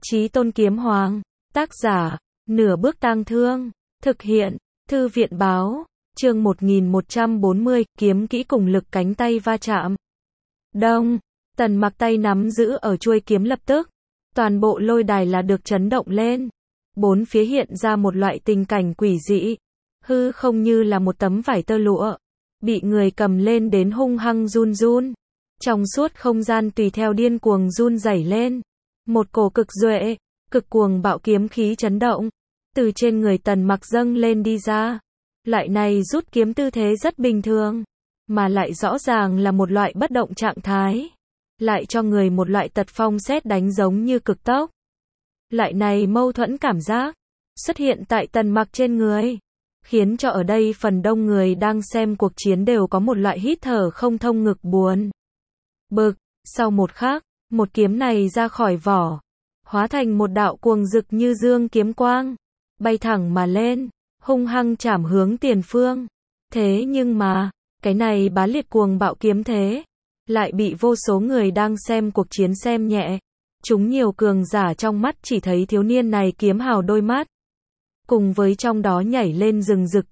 Chí Tôn Kiếm Hoàng, tác giả, Nửa Bước Tang Thương, thực hiện, Thư viện Báo, chương 1140, kiếm kỹ cùng lực cánh tay va chạm. Đông, Tần Mặc tay nắm giữ ở chuôi kiếm lập tức, toàn bộ lôi đài là được chấn động lên. Bốn phía hiện ra một loại tình cảnh quỷ dị, hư không như là một tấm vải tơ lụa, bị người cầm lên đến hung hăng run run. Trong suốt không gian tùy theo điên cuồng run rẩy lên. Một cổ cực duệ, cực cuồng bạo kiếm khí chấn động, từ trên người Tần Mặc dâng lên đi ra. Loại này rút kiếm tư thế rất bình thường, mà lại rõ ràng là một loại bất động trạng thái, lại cho người một loại tật phong sét đánh giống như cực tốc. Loại này mâu thuẫn cảm giác xuất hiện tại Tần Mặc trên người, khiến cho ở đây phần đông người đang xem cuộc chiến đều có một loại hít thở không thông ngực buồn bực. Sau một khắc, một kiếm này ra khỏi vỏ, hóa thành một đạo cuồng rực như dương kiếm quang, bay thẳng mà lên, hung hăng chảm hướng tiền phương. Thế nhưng mà, cái này bá liệt cuồng bạo kiếm thế, lại bị vô số người đang xem cuộc chiến xem nhẹ. Chúng nhiều cường giả trong mắt chỉ thấy thiếu niên này kiếm hào đôi mắt, cùng với trong đó nhảy lên rừng rực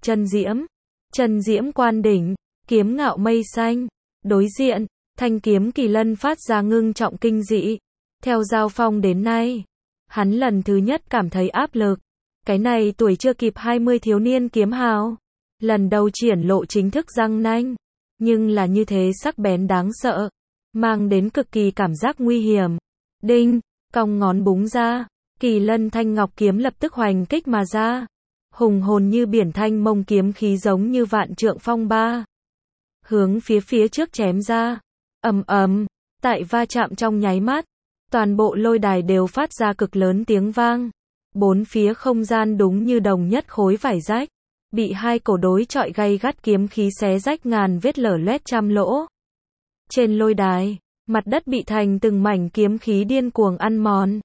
chân diễm quan đỉnh, kiếm ngạo mây xanh. Đối diện, thanh kiếm kỳ lân phát ra ngưng trọng kinh dị. Theo giao phong đến nay, hắn lần thứ nhất cảm thấy áp lực. Cái này tuổi chưa kịp 20 thiếu niên kiếm hào, lần đầu triển lộ chính thức răng nanh, nhưng là như thế sắc bén đáng sợ, mang đến cực kỳ cảm giác nguy hiểm. Đinh, cong ngón búng ra, kỳ lân thanh ngọc kiếm lập tức hoành kích mà ra. Hùng hồn như biển thanh mông kiếm khí giống như vạn trượng phong ba, hướng phía trước chém ra. Ầm ầm, tại va chạm trong nháy mắt, toàn bộ lôi đài đều phát ra cực lớn tiếng vang. Bốn phía không gian đúng như đồng nhất khối vải rách, bị hai cổ đối chọi gay gắt kiếm khí xé rách ngàn vết lở loét trăm lỗ. Trên lôi đài, mặt đất bị thành từng mảnh kiếm khí điên cuồng ăn mòn,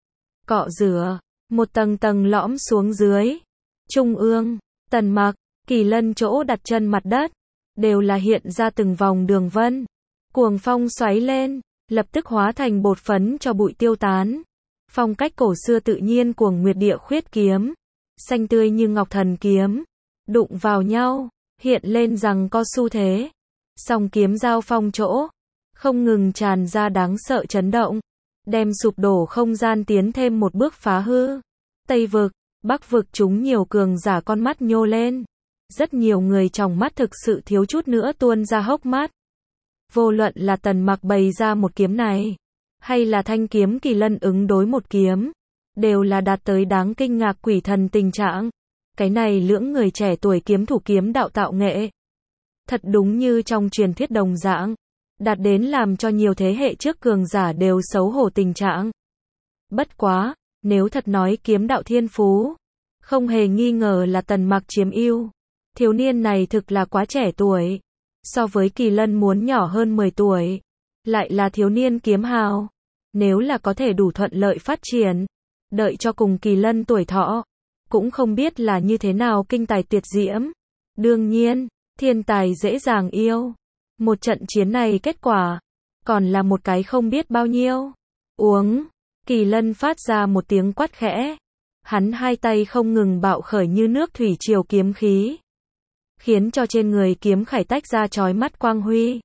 cọ rửa, một tầng tầng lõm xuống dưới. Trung ương, Tần Mặc, Kỳ Lân chỗ đặt chân mặt đất, đều là hiện ra từng vòng đường vân. Cuồng phong xoáy lên, lập tức hóa thành bột phấn cho bụi tiêu tán. Phong cách cổ xưa tự nhiên cuồng nguyệt địa khuyết kiếm, xanh tươi như ngọc thần kiếm, đụng vào nhau, hiện lên rằng có xu thế. Song kiếm giao phong chỗ, không ngừng tràn ra đáng sợ chấn động, đem sụp đổ không gian tiến thêm một bước phá hư. Tây vực, Bắc vực chúng nhiều cường giả con mắt nhô lên. Rất nhiều người trong mắt thực sự thiếu chút nữa tuôn ra hốc mắt. Vô luận là Tần Mặc bày ra một kiếm này, hay là thanh kiếm kỳ lân ứng đối một kiếm, đều là đạt tới đáng kinh ngạc quỷ thần tình trạng. Cái này lưỡng người trẻ tuổi kiếm thủ kiếm đạo tạo nghệ, thật đúng như trong truyền thuyết đồng dạng, đạt đến làm cho nhiều thế hệ trước cường giả đều xấu hổ tình trạng. Bất quá, nếu thật nói kiếm đạo thiên phú, không hề nghi ngờ là Tần Mặc chiếm ưu. Thiếu niên này thực là quá trẻ tuổi, so với Kỳ Lân muốn nhỏ hơn 10 tuổi, lại là thiếu niên kiếm hào. Nếu là có thể đủ thuận lợi phát triển, đợi cho cùng Kỳ Lân tuổi thọ, cũng không biết là như thế nào kinh tài tuyệt diễm. Đương nhiên, thiên tài dễ dàng yêu. Một trận chiến này kết quả, còn là một cái không biết bao nhiêu. Uống, Kỳ Lân phát ra một tiếng quát khẽ. Hắn hai tay không ngừng bạo khởi như nước thủy triều kiếm khí, khiến cho trên người kiếm khải tách ra chói mắt quang huy,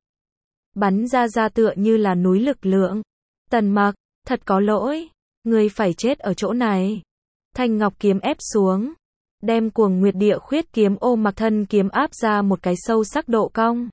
bắn ra tựa như là núi lực lượng. Tần Mặc, thật có lỗi, ngươi phải chết ở chỗ này. Thanh ngọc kiếm ép xuống, đem cuồng nguyệt địa khuyết kiếm ôm mặc thân kiếm áp ra một cái sâu sắc độ cong.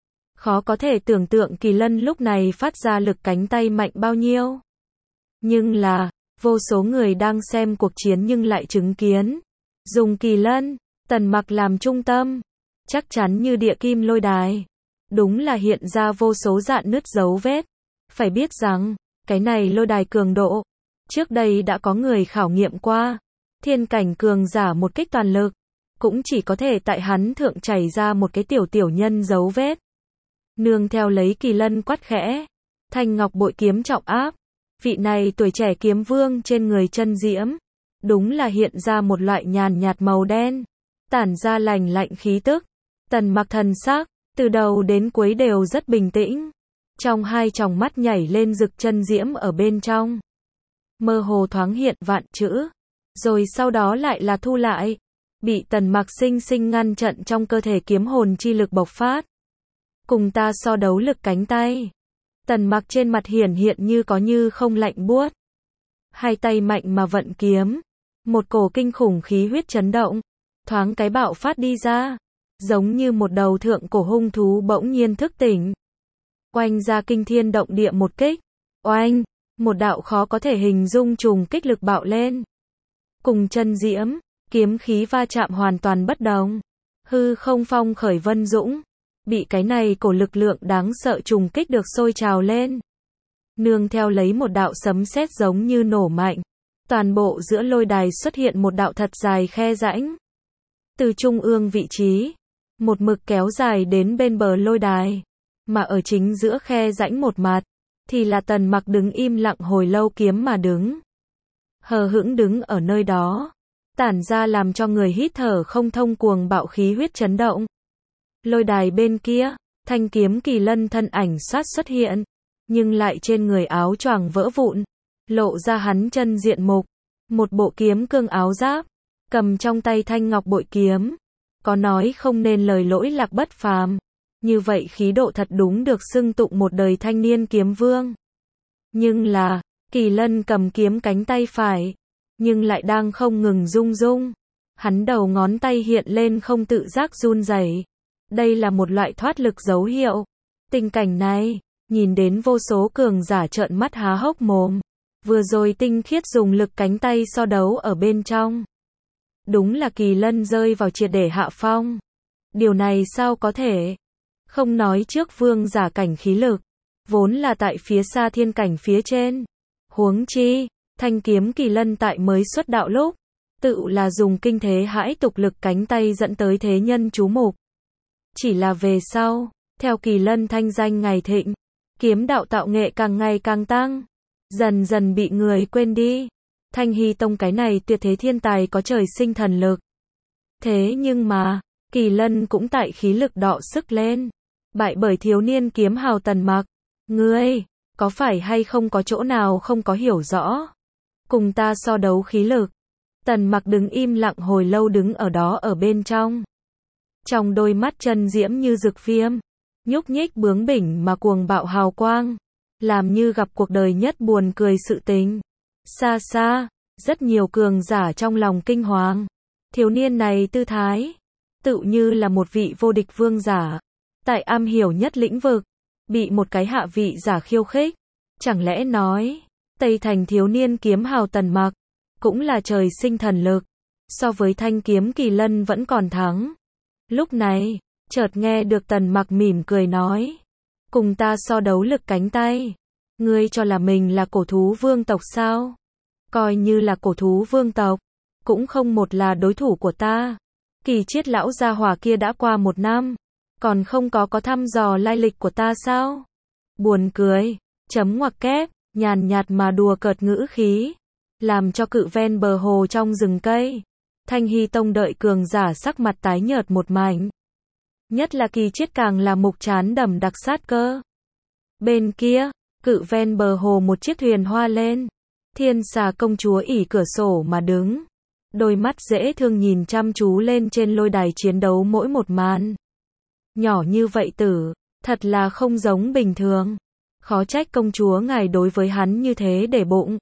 Khó có thể tưởng tượng Kỳ Lân lúc này phát ra lực cánh tay mạnh bao nhiêu. Nhưng là, vô số người đang xem cuộc chiến nhưng lại chứng kiến, dùng Kỳ Lân, Tần Mặc làm trung tâm, chắc chắn như địa kim lôi đài, đúng là hiện ra vô số rạn nứt dấu vết. Phải biết rằng, cái này lôi đài cường độ, trước đây đã có người khảo nghiệm qua, thiên cảnh cường giả một kích toàn lực, cũng chỉ có thể tại hắn thượng chảy ra một cái tiểu nhân dấu vết. Nương theo lấy Kỳ Lân quát khẽ, thanh ngọc bội kiếm trọng áp, vị này tuổi trẻ kiếm vương trên người chân diễm, đúng là hiện ra một loại nhàn nhạt màu đen, tản ra lành lạnh khí tức. Tần Mặc thần sắc, từ đầu đến cuối đều rất bình tĩnh, trong hai tròng mắt nhảy lên rực chân diễm ở bên trong. mơ hồ thoáng hiện vạn chữ, rồi sau đó lại là thu lại, bị Tần Mặc sinh sinh ngăn chặn trong cơ thể kiếm hồn chi lực bộc phát. Cùng ta so đấu lực cánh tay. Tần Mặc trên mặt hiển hiện như có như không lạnh buốt. Hai tay mạnh mà vận kiếm, một cổ kinh khủng khí huyết chấn động, thoáng cái bạo phát đi ra, giống như một đầu thượng cổ hung thú bỗng nhiên thức tỉnh. Oanh ra kinh thiên động địa một kích. Oanh, một đạo khó có thể hình dung trùng kích lực bạo lên. Cùng chân diễm, kiếm khí va chạm hoàn toàn bất đồng. Hư không phong khởi vân dũng, bị cái này cổ lực lượng đáng sợ trùng kích được sôi trào lên. Nương theo lấy một đạo sấm sét giống như nổ mạnh, toàn bộ giữa lôi đài xuất hiện một đạo thật dài khe rãnh. Từ trung ương vị trí, một mực kéo dài đến bên bờ lôi đài, mà ở chính giữa khe rãnh một mặt, thì là Tần Mặc đứng im lặng hồi lâu kiếm mà đứng. Hờ hững đứng ở nơi đó, tản ra làm cho người hít thở không thông cuồng bạo khí huyết chấn động. Lôi đài bên kia, thanh kiếm kỳ lân thân ảnh xuất hiện, nhưng lại trên người áo choàng vỡ vụn, lộ ra hắn chân diện mục, một bộ kiếm cương áo giáp, cầm trong tay thanh ngọc bội kiếm, có nói không nên lời lỗi lạc bất phàm, như vậy khí độ thật đúng được xưng tụng một đời thanh niên kiếm vương. Nhưng là, kỳ lân cầm kiếm cánh tay phải, nhưng lại đang không ngừng rung rung, hắn đầu ngón tay hiện lên không tự giác run rẩy. Đây là một loại thoát lực dấu hiệu. Tình cảnh này, nhìn đến vô số cường giả trợn mắt há hốc mồm. Vừa rồi tinh khiết dùng lực cánh tay so đấu ở bên trong. Đúng là kỳ lân rơi vào triệt để hạ phong. Điều này sao có thể? Không nói trước vương giả cảnh khí lực, vốn là tại phía xa thiên cảnh phía trên. Huống chi, thanh kiếm kỳ lân tại mới xuất đạo lúc, tự là dùng kinh thế hãi tục lực cánh tay dẫn tới thế nhân chú mục. Chỉ là về sau, theo kỳ lân thanh danh ngày thịnh, kiếm đạo tạo nghệ càng ngày càng tăng, dần dần bị người quên đi. Thanh Hy Tông cái này tuyệt thế thiên tài có trời sinh thần lực. Thế nhưng mà, kỳ lân cũng tại khí lực đọ sức lên, bại bởi thiếu niên kiếm hào Tần Mặc. Ngươi, có phải hay không có chỗ nào không có hiểu rõ? Cùng ta so đấu khí lực. Tần Mặc đứng im lặng hồi lâu đứng ở đó ở bên trong. Trong đôi mắt chân diễm như rực viêm, nhúc nhích bướng bỉnh mà cuồng bạo hào quang, làm như gặp cuộc đời nhất buồn cười sự tình. Xa xa, rất nhiều cường giả trong lòng kinh hoàng. Thiếu niên này tư thái, tự như là một vị vô địch vương giả, tại am hiểu nhất lĩnh vực, bị một cái hạ vị giả khiêu khích. Chẳng lẽ nói, Tây Thành thiếu niên kiếm hào Tần Mặc, cũng là trời sinh thần lực, so với thanh kiếm kỳ lân vẫn còn thắng. Lúc này, chợt nghe được Tần Mặc mỉm cười nói, cùng ta so đấu lực cánh tay, ngươi cho là mình là cổ thú vương tộc sao? Coi như là cổ thú vương tộc, cũng không một là đối thủ của ta. Kỳ Chiết lão gia hỏa kia đã qua 1 năm, còn không có thăm dò lai lịch của ta sao? Buồn cười, chấm ngoặc kép, nhàn nhạt mà đùa cợt ngữ khí, làm cho cự ven bờ hồ trong rừng cây, Thanh Hy Tông đợi cường giả sắc mặt tái nhợt một mảnh. Nhất là Kỳ Chiết càng là mục trán đầm đặc sát cơ. Bên kia, cự ven bờ hồ một chiếc thuyền hoa lên, Thiên Xà công chúa ỉ cửa sổ mà đứng, đôi mắt dễ thương nhìn chăm chú lên trên lôi đài chiến đấu mỗi một màn. Nhỏ như vậy tử, thật là không giống bình thường. Khó trách công chúa ngài đối với hắn như thế để bụng.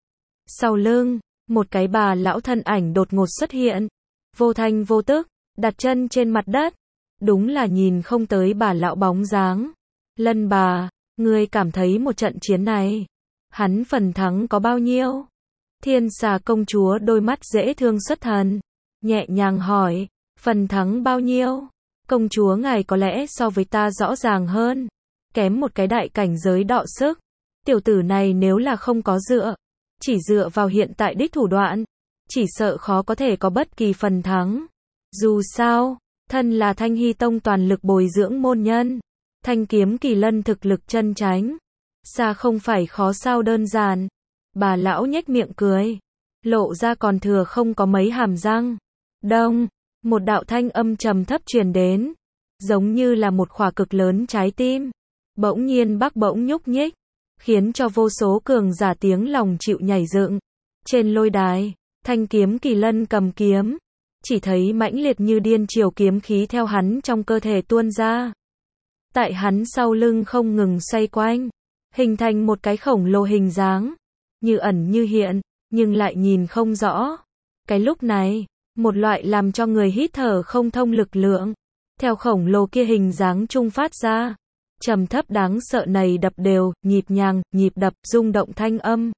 Sau lưng, một cái bà lão thân ảnh đột ngột xuất hiện, vô thanh vô tức, đặt chân trên mặt đất. Đúng là nhìn không tới bà lão bóng dáng. Lân bà, ngươi cảm thấy một trận chiến này, hắn phần thắng có bao nhiêu? Thiên Xà công chúa đôi mắt dễ thương xuất thần, nhẹ nhàng hỏi, phần thắng bao nhiêu? Công chúa ngài có lẽ so với ta rõ ràng hơn, kém một cái đại cảnh giới đọ sức. Tiểu tử này nếu là không có chỉ dựa vào hiện tại đích thủ đoạn, chỉ sợ khó có thể có bất kỳ phần thắng. Dù sao, thân là Thanh Hy Tông toàn lực bồi dưỡng môn nhân, thanh kiếm kỳ lân thực lực chân chánh, xa không phải khó sao đơn giản. Bà lão nhếch miệng cười, lộ ra còn thừa không có mấy hàm răng. Đông, một đạo thanh âm trầm thấp truyền đến, giống như là một khỏa cực lớn trái tim, bỗng nhiên bỗng nhúc nhích, khiến cho vô số cường giả tiếng lòng chịu nhảy dựng. Trên lôi đài, thanh kiếm Kỳ Lân cầm kiếm, chỉ thấy mãnh liệt như điên chiều kiếm khí theo hắn trong cơ thể tuôn ra. Tại hắn sau lưng không ngừng xoay quanh, hình thành một cái khổng lồ hình dáng, như ẩn như hiện, nhưng lại nhìn không rõ. Cái lúc này, một loại làm cho người hít thở không thông lực lượng, theo khổng lồ kia hình dáng trung phát ra. Trầm thấp đáng sợ này đập đều, nhịp nhàng, nhịp đập, rung động thanh âm.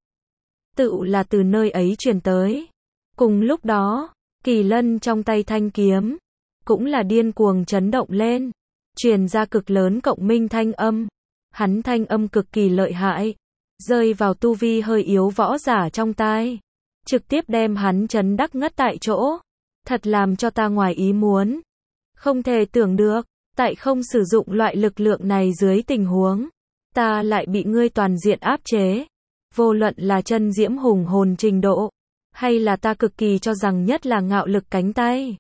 Tự là từ nơi ấy truyền tới. Cùng lúc đó, Kỳ Lân trong tay thanh kiếm, cũng là điên cuồng chấn động lên, truyền ra cực lớn cộng minh thanh âm. Hắn thanh âm cực kỳ lợi hại, rơi vào tu vi hơi yếu võ giả trong tai, trực tiếp đem hắn chấn đắc ngất tại chỗ. Thật làm cho ta ngoài ý muốn. Không thể tưởng được, tại không sử dụng loại lực lượng này dưới tình huống, ta lại bị ngươi toàn diện áp chế. Vô luận là chân diễm hùng hồn trình độ, hay là ta cực kỳ cho rằng nhất là ngạo lực cánh tay,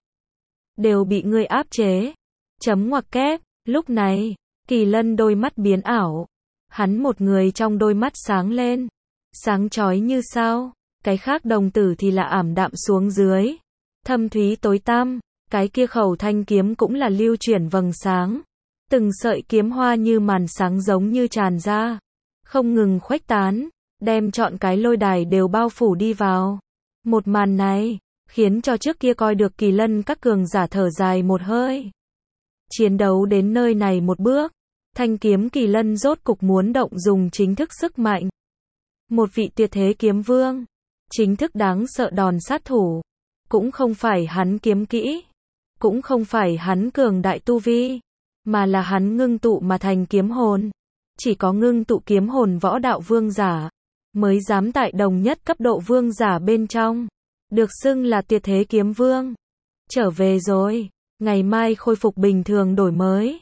đều bị ngươi áp chế. Chấm ngoặc kép, lúc này, Kỳ Lân đôi mắt biến ảo. Hắn một người trong đôi mắt sáng lên, sáng chói như sao, cái khác đồng tử thì là ảm đạm xuống dưới, thâm thúy tối tăm. Cái kia khẩu thanh kiếm cũng là lưu chuyển vầng sáng, từng sợi kiếm hoa như màn sáng giống như tràn ra, không ngừng khuếch tán, đem trọn cái lôi đài đều bao phủ đi vào. Một màn này, khiến cho trước kia coi được Kỳ Lân các cường giả thở dài một hơi. Chiến đấu đến nơi này một bước, thanh kiếm Kỳ Lân rốt cục muốn động dùng chính thức sức mạnh. Một vị tuyệt thế kiếm vương, chính thức đáng sợ đòn sát thủ, cũng không phải hắn kiếm kỹ, cũng không phải hắn cường đại tu vi, mà là hắn ngưng tụ mà thành kiếm hồn. Chỉ có ngưng tụ kiếm hồn võ đạo vương giả, mới dám tại đồng nhất cấp độ vương giả bên trong, được xưng là tuyệt thế kiếm vương. Trở về rồi, ngày mai khôi phục bình thường đổi mới.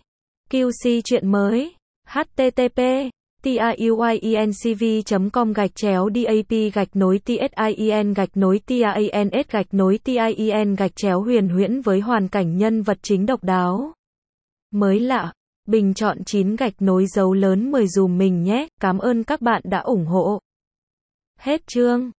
QC chuyện mới, http tiuyencv.com/dap-tin-tien-tien-huyền huyễn với hoàn cảnh nhân vật chính độc đáo, mới lạ, bình chọn 9 dấu lớn 10 dùm mình nhé, cảm ơn các bạn đã ủng hộ. Hết chương.